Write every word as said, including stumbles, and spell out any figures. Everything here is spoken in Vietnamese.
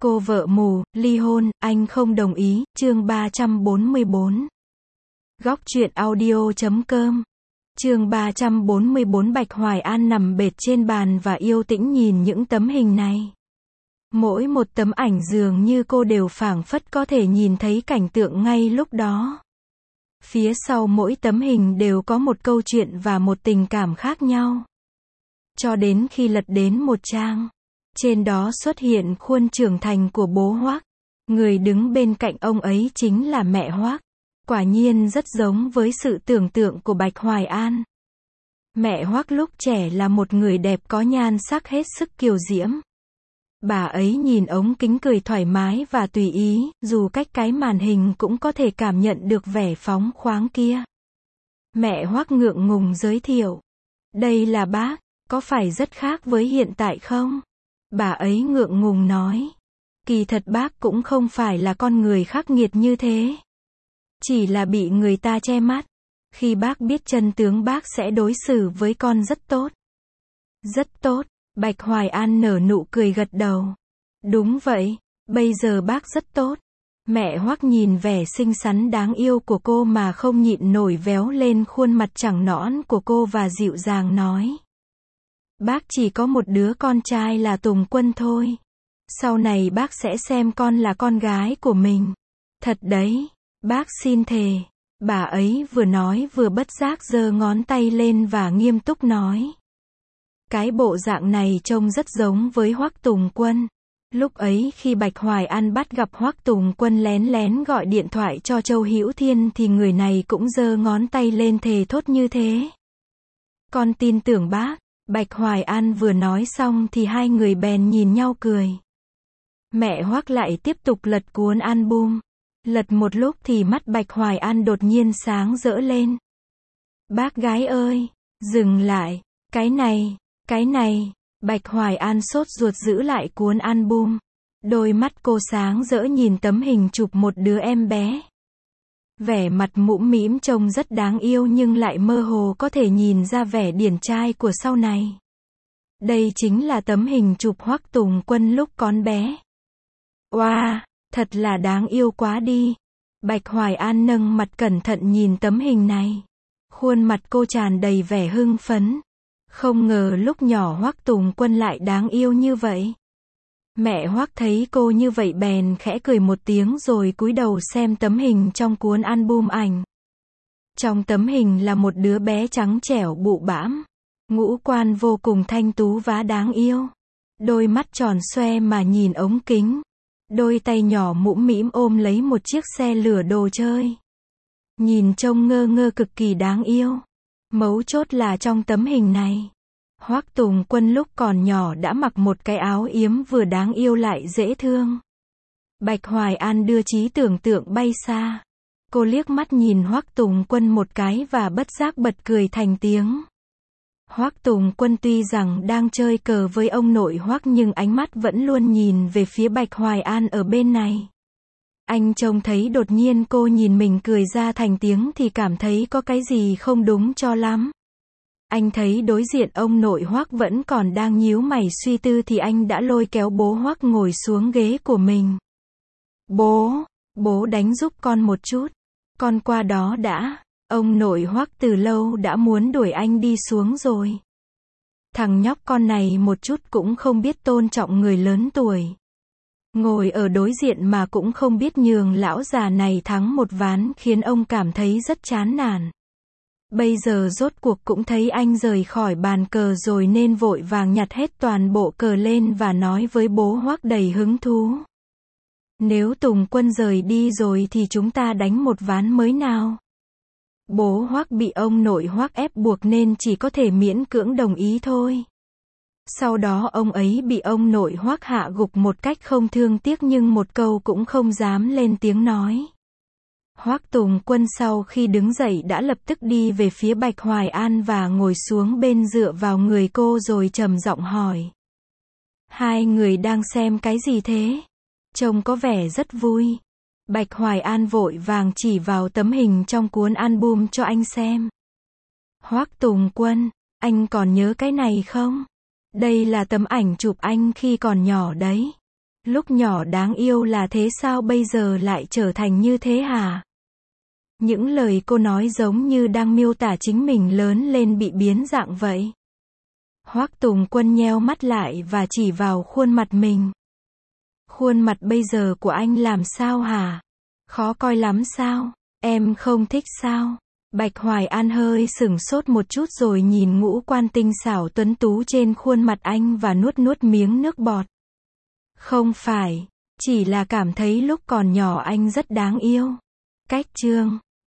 Cô vợ mù, ly hôn, anh không đồng ý, chương ba trăm bốn mươi bốn. Góc truyện audio chấm com. Chương ba trăm bốn mươi bốn. Bạch Hoài An nằm bệt trên bàn và yêu tĩnh nhìn những tấm hình này. Mỗi một tấm ảnh dường như cô đều phảng phất có thể nhìn thấy cảnh tượng ngay lúc đó. Phía sau mỗi tấm hình đều có một câu chuyện và một tình cảm khác nhau. Cho đến khi lật đến một trang, trên đó xuất hiện khuôn trưởng thành của bố Hoác. Người đứng bên cạnh ông ấy chính là mẹ Hoác. Quả nhiên rất giống với sự tưởng tượng của Bạch Hoài An. Mẹ Hoác lúc trẻ là một người đẹp có nhan sắc hết sức kiều diễm. Bà ấy nhìn ống kính cười thoải mái và tùy ý, dù cách cái màn hình cũng có thể cảm nhận được vẻ phóng khoáng kia. Mẹ Hoác ngượng ngùng giới thiệu. Đây là bác, có phải rất khác với hiện tại không? Bà ấy ngượng ngùng nói. Kỳ thật bác cũng không phải là con người khắc nghiệt như thế. Chỉ là bị người ta che mắt. Khi bác biết chân tướng bác sẽ đối xử với con rất tốt. Rất tốt, Bạch Hoài An nở nụ cười gật đầu. Đúng vậy, bây giờ bác rất tốt. Mẹ Hoác nhìn vẻ xinh xắn đáng yêu của cô mà không nhịn nổi véo lên khuôn mặt trắng nõn của cô và dịu dàng nói. Bác chỉ có một đứa con trai là Tùng Quân thôi. Sau này bác sẽ xem con là con gái của mình. Thật đấy, bác xin thề. Bà ấy vừa nói vừa bất giác giơ ngón tay lên và nghiêm túc nói. Cái bộ dạng này trông rất giống với Hoác Tùng Quân. Lúc ấy khi Bạch Hoài An bắt gặp Hoác Tùng Quân lén lén gọi điện thoại cho Châu Hữu Thiên thì người này cũng giơ ngón tay lên thề thốt như thế. Con tin tưởng bác. Bạch Hoài An vừa nói xong thì hai người bèn nhìn nhau cười. Mẹ Hoác lại tiếp tục lật cuốn album. Lật một lúc thì mắt Bạch Hoài An đột nhiên sáng rỡ lên. Bác gái ơi, dừng lại, cái này, cái này. Bạch Hoài An sốt ruột giữ lại cuốn album. Đôi mắt cô sáng rỡ nhìn tấm hình chụp một đứa em bé. Vẻ mặt mũm mĩm trông rất đáng yêu nhưng lại mơ hồ có thể nhìn ra vẻ điển trai của sau này. Đây chính là tấm hình chụp Hoác Tùng Quân lúc còn bé. Wow, thật là đáng yêu quá đi. Bạch Hoài An nâng mặt cẩn thận nhìn tấm hình này. Khuôn mặt cô tràn đầy vẻ hưng phấn. Không ngờ lúc nhỏ Hoác Tùng Quân lại đáng yêu như vậy. Mẹ Hoác thấy cô như vậy bèn khẽ cười một tiếng rồi cúi đầu xem tấm hình trong cuốn album ảnh. Trong tấm hình là một đứa bé trắng trẻo bụ bãm. Ngũ quan vô cùng thanh tú và đáng yêu. Đôi mắt tròn xoe mà nhìn ống kính. Đôi tay nhỏ mũm mĩm ôm lấy một chiếc xe lửa đồ chơi. Nhìn trông ngơ ngơ cực kỳ đáng yêu. Mấu chốt là trong tấm hình này. Hoác Tùng Quân lúc còn nhỏ đã mặc một cái áo yếm vừa đáng yêu lại dễ thương. Bạch Hoài An đưa trí tưởng tượng bay xa. Cô liếc mắt nhìn Hoác Tùng Quân một cái và bất giác bật cười thành tiếng. Hoác Tùng Quân tuy rằng đang chơi cờ với ông nội Hoác nhưng ánh mắt vẫn luôn nhìn về phía Bạch Hoài An ở bên này. Anh trông thấy đột nhiên cô nhìn mình cười ra thành tiếng thì cảm thấy có cái gì không đúng cho lắm. Anh thấy đối diện ông nội Hoác vẫn còn đang nhíu mày suy tư thì anh đã lôi kéo bố Hoác ngồi xuống ghế của mình. Bố, bố đánh giúp con một chút. Con qua đó đã. Ông nội Hoác từ lâu đã muốn đuổi anh đi xuống rồi. Thằng nhóc con này một chút cũng không biết tôn trọng người lớn tuổi. Ngồi ở đối diện mà cũng không biết nhường lão già này thắng một ván khiến ông cảm thấy rất chán nản. Bây giờ rốt cuộc cũng thấy anh rời khỏi bàn cờ rồi nên vội vàng nhặt hết toàn bộ cờ lên và nói với bố Hoác đầy hứng thú. Nếu Tùng Quân rời đi rồi thì chúng ta đánh một ván mới nào. Bố Hoác bị ông nội Hoác ép buộc nên chỉ có thể miễn cưỡng đồng ý thôi. Sau đó ông ấy bị ông nội Hoác hạ gục một cách không thương tiếc nhưng một câu cũng không dám lên tiếng nói. Hoác Tùng Quân sau khi đứng dậy đã lập tức đi về phía Bạch Hoài An và ngồi xuống bên dựa vào người cô rồi trầm giọng hỏi. Hai người đang xem cái gì thế? Trông có vẻ rất vui. Bạch Hoài An vội vàng chỉ vào tấm hình trong cuốn album cho anh xem. Hoác Tùng Quân, anh còn nhớ cái này không? Đây là tấm ảnh chụp anh khi còn nhỏ đấy. Lúc nhỏ đáng yêu là thế sao bây giờ lại trở thành như thế hả? Những lời cô nói giống như đang miêu tả chính mình lớn lên bị biến dạng vậy. Hoắc Tùng Quân nheo mắt lại và chỉ vào khuôn mặt mình. Khuôn mặt bây giờ của anh làm sao hả? Khó coi lắm sao? Em không thích sao? Bạch Hoài An hơi sửng sốt một chút rồi nhìn ngũ quan tinh xảo tuấn tú trên khuôn mặt anh và nuốt nuốt miếng nước bọt. Không phải, chỉ là cảm thấy lúc còn nhỏ anh rất đáng yêu. Cách chương